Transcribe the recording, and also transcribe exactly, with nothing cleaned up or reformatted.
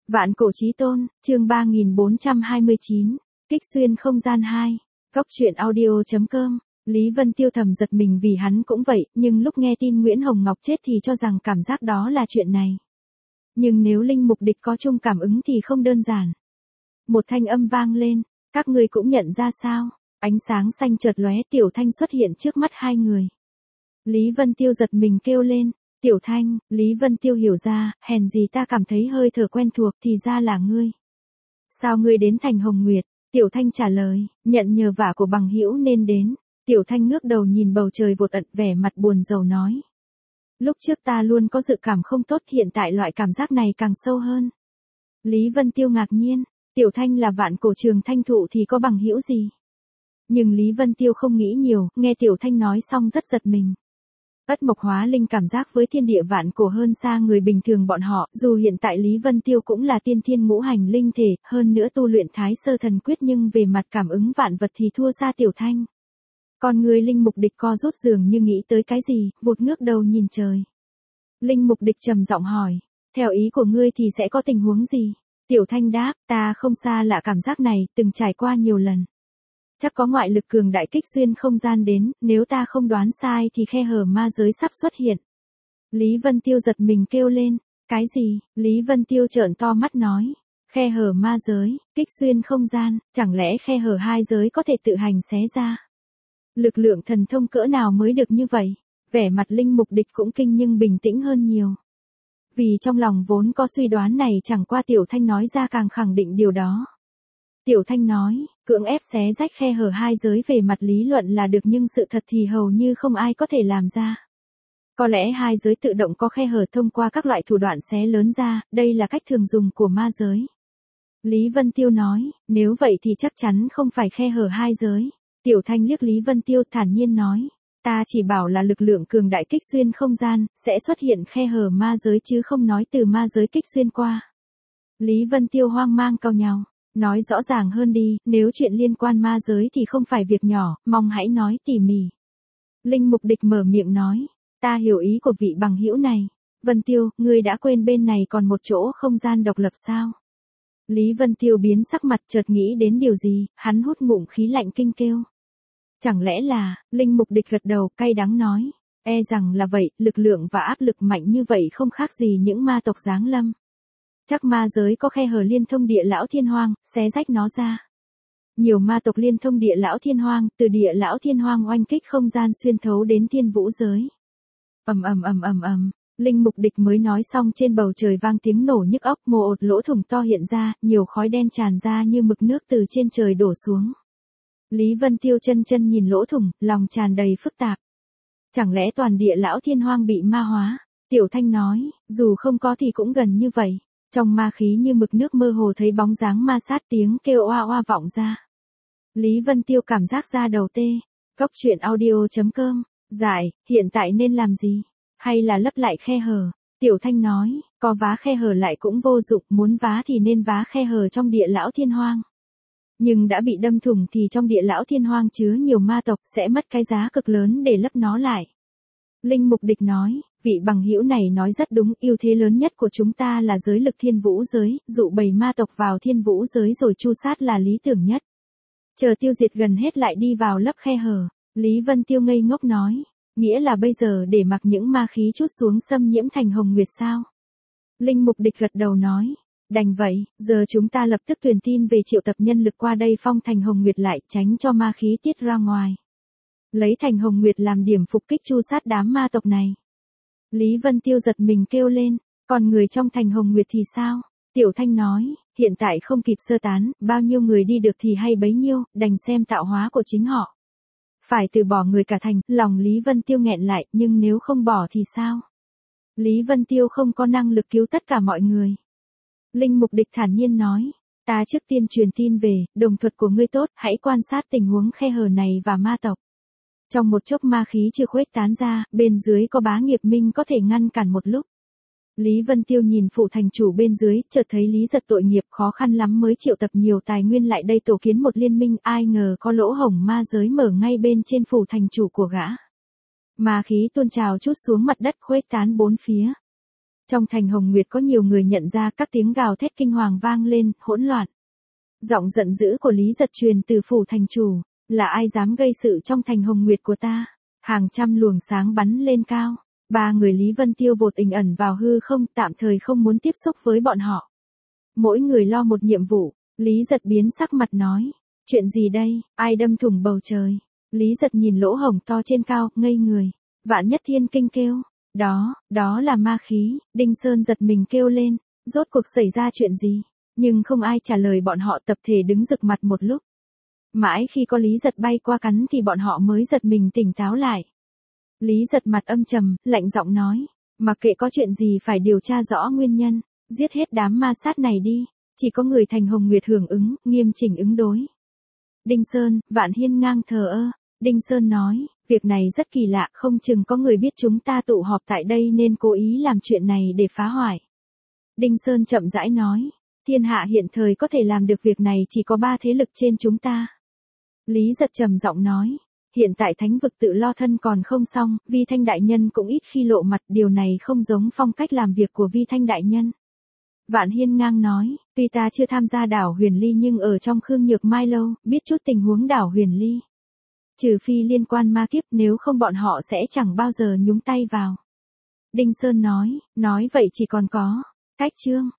Vạn cổ chí tôn, chương ba nghìn bốn trăm hai mươi chín, kích xuyên không gian hai. Góc truyện audio.com. Lý Vân Tiêu thầm giật mình vì hắn cũng vậy, nhưng lúc nghe tin Nguyễn Hồng Ngọc chết thì cho rằng cảm giác đó là chuyện này. Nhưng nếu linh mục địch có chung cảm ứng thì không đơn giản. Một thanh âm vang lên, các người cũng nhận ra sao? Ánh sáng xanh chợt lóe, Tiểu Thanh xuất hiện trước mắt hai người. Lý Vân Tiêu giật mình kêu lên, Tiểu Thanh. Lý Vân Tiêu hiểu ra, hèn gì ta cảm thấy hơi thở quen thuộc, thì ra là ngươi. Sao ngươi đến thành Hồng Nguyệt? Tiểu Thanh trả lời, nhận nhờ vả của bằng hữu nên đến. Tiểu Thanh ngước đầu nhìn bầu trời vụt ẩn, vẻ mặt buồn rầu nói. Lúc trước ta luôn có dự cảm không tốt, hiện tại loại cảm giác này càng sâu hơn. Lý Vân Tiêu ngạc nhiên, Tiểu Thanh là vạn cổ trường thanh thụ thì có bằng hữu gì? Nhưng Lý Vân Tiêu không nghĩ nhiều, nghe Tiểu Thanh nói xong rất giật mình. Ất mộc hóa linh cảm giác với thiên địa vạn cổ hơn xa người bình thường bọn họ, dù hiện tại Lý Vân Tiêu cũng là tiên thiên ngũ hành linh thể, hơn nữa tu luyện thái sơ thần quyết, nhưng về mặt cảm ứng vạn vật thì thua xa Tiểu Thanh. Còn người linh mục địch co rút dường như nghĩ tới cái gì, vụt ngước đầu nhìn trời. Linh mục địch trầm giọng hỏi, theo ý của ngươi thì sẽ có tình huống gì? Tiểu Thanh đáp, ta không xa lạ cảm giác này, từng trải qua nhiều lần. Chắc có ngoại lực cường đại kích xuyên không gian đến, nếu ta không đoán sai thì khe hở ma giới sắp xuất hiện. Lý Vân Tiêu giật mình kêu lên, cái gì? Lý Vân Tiêu trợn to mắt nói, khe hở ma giới, kích xuyên không gian, chẳng lẽ khe hở hai giới có thể tự hành xé ra? Lực lượng thần thông cỡ nào mới được như vậy? Vẻ mặt linh mục địch cũng kinh nhưng bình tĩnh hơn nhiều. Vì trong lòng vốn có suy đoán này, chẳng qua Tiểu Thanh nói ra càng khẳng định điều đó. Tiểu Thanh nói, cưỡng ép xé rách khe hở hai giới về mặt lý luận là được, nhưng sự thật thì hầu như không ai có thể làm ra. Có lẽ hai giới tự động có khe hở thông qua các loại thủ đoạn xé lớn ra, đây là cách thường dùng của ma giới. Lý Vân Tiêu nói, nếu vậy thì chắc chắn không phải khe hở hai giới. Tiểu Thanh liếc Lý Vân Tiêu thản nhiên nói, ta chỉ bảo là lực lượng cường đại kích xuyên không gian, sẽ xuất hiện khe hở ma giới chứ không nói từ ma giới kích xuyên qua. Lý Vân Tiêu hoang mang cau nhàu, nói rõ ràng hơn đi, nếu chuyện liên quan ma giới thì không phải việc nhỏ, mong hãy nói tỉ mỉ. Linh mục địch mở miệng nói, ta hiểu ý của vị bằng hữu này. Vân Tiêu, ngươi đã quên bên này còn một chỗ không gian độc lập sao? Lý Vân Tiêu biến sắc mặt, chợt nghĩ đến điều gì, hắn hút ngụm khí lạnh kinh kêu. Chẳng lẽ là, linh mục địch gật đầu cay đắng nói, e rằng là vậy, lực lượng và áp lực mạnh như vậy không khác gì những ma tộc giáng lâm. Chắc ma giới có khe hở liên thông địa lão thiên hoang, xé rách nó ra. Nhiều ma tộc liên thông địa lão thiên hoang, từ địa lão thiên hoang oanh kích không gian xuyên thấu đến thiên vũ giới. Ầm ầm ầm ầm ầm, linh mục địch mới nói xong, trên bầu trời vang tiếng nổ nhức óc, mồ ột lỗ thủng to hiện ra, nhiều khói đen tràn ra như mực nước từ trên trời đổ xuống. Lý Vân Tiêu chân chân nhìn lỗ thủng, lòng tràn đầy phức tạp. Chẳng lẽ toàn địa lão thiên hoang bị ma hóa? Tiểu Thanh nói, dù không có thì cũng gần như vậy. Trong ma khí như mực nước mơ hồ thấy bóng dáng ma sát, tiếng kêu oa oa vọng ra. Lý Vân Tiêu cảm giác da đầu tê. Góc truyện audio.com. Giải, hiện tại nên làm gì? Hay là lấp lại khe hở? Tiểu Thanh nói, có vá khe hở lại cũng vô dụng, muốn vá thì nên vá khe hở trong địa lão thiên hoang. Nhưng đã bị đâm thủng thì trong địa lão thiên hoang chứa nhiều ma tộc, sẽ mất cái giá cực lớn để lấp nó lại. Linh mục địch nói, vị bằng hữu này nói rất đúng, ưu thế lớn nhất của chúng ta là giới lực thiên vũ giới, dụ bầy ma tộc vào thiên vũ giới rồi chu sát là lý tưởng nhất. Chờ tiêu diệt gần hết lại đi vào lấp khe hở. Lý Vân Tiêu ngây ngốc nói, nghĩa là bây giờ để mặc những ma khí chút xuống xâm nhiễm thành Hồng Nguyệt sao? Linh mục địch gật đầu nói, đành vậy, giờ chúng ta lập tức truyền tin về triệu tập nhân lực qua đây phong thành Hồng Nguyệt lại, tránh cho ma khí tiết ra ngoài. Lấy thành Hồng Nguyệt làm điểm phục kích chu sát đám ma tộc này. Lý Vân Tiêu giật mình kêu lên, còn người trong thành Hồng Nguyệt thì sao? Tiểu Thanh nói, hiện tại không kịp sơ tán, bao nhiêu người đi được thì hay bấy nhiêu, đành xem tạo hóa của chính họ. Phải từ bỏ người cả thành, lòng Lý Vân Tiêu nghẹn lại, nhưng nếu không bỏ thì sao? Lý Vân Tiêu không có năng lực cứu tất cả mọi người. Linh mục địch thản nhiên nói, ta trước tiên truyền tin về, đồng thuật của ngươi tốt, hãy quan sát tình huống khe hở này và ma tộc. Trong một chốc ma khí chưa khuếch tán ra, bên dưới có bá nghiệp minh có thể ngăn cản một lúc. Lý Vân Tiêu nhìn phủ thành chủ bên dưới, chợt thấy Lý Giật tội nghiệp khó khăn lắm mới triệu tập nhiều tài nguyên lại đây tổ kiến một liên minh, ai ngờ có lỗ hổng ma giới mở ngay bên trên phủ thành chủ của gã. Ma khí tuôn trào chút xuống mặt đất khuếch tán bốn phía. Trong thành Hồng Nguyệt có nhiều người nhận ra các tiếng gào thét kinh hoàng vang lên, hỗn loạn. Giọng giận dữ của Lý Giật truyền từ phủ thành chủ, là ai dám gây sự trong thành Hồng Nguyệt của ta? Hàng trăm luồng sáng bắn lên cao, ba người Lý Vân Tiêu vụt ình ẩn vào hư không, tạm thời không muốn tiếp xúc với bọn họ. Mỗi người lo một nhiệm vụ, Lý Giật biến sắc mặt nói, chuyện gì đây, ai đâm thủng bầu trời? Lý Giật nhìn lỗ hổng to trên cao, ngây người. Vạn Nhất Thiên Kinh kêu, đó, đó là ma khí. Đinh Sơn giật mình kêu lên, rốt cuộc xảy ra chuyện gì? Nhưng không ai trả lời, bọn họ tập thể đứng rực mặt một lúc. Mãi khi có Lý Giật bay qua cắn thì bọn họ mới giật mình tỉnh táo lại. Lý Giật mặt âm trầm, lạnh giọng nói, mặc kệ có chuyện gì phải điều tra rõ nguyên nhân, giết hết đám ma sát này đi, chỉ có người thành Hồng Nguyệt hưởng ứng, nghiêm chỉnh ứng đối. Đinh Sơn, Vạn Hiên ngang thờ ơ. Đinh Sơn nói, việc này rất kỳ lạ, không chừng có người biết chúng ta tụ họp tại đây nên cố ý làm chuyện này để phá hoại. Đinh Sơn chậm rãi nói, thiên hạ hiện thời có thể làm được việc này chỉ có ba thế lực trên chúng ta. Lý Giật trầm giọng nói, hiện tại thánh vực tự lo thân còn không xong, Vi Thanh đại nhân cũng ít khi lộ mặt, điều này không giống phong cách làm việc của Vi Thanh đại nhân. Vạn Hiên ngang nói, tuy ta chưa tham gia đảo Huyền Ly nhưng ở trong Khương Nhược Mai lâu, biết chút tình huống đảo Huyền Ly. Trừ phi liên quan ma kiếp, nếu không bọn họ sẽ chẳng bao giờ nhúng tay vào. Đinh Sơn nói, nói vậy chỉ còn có cách Trương.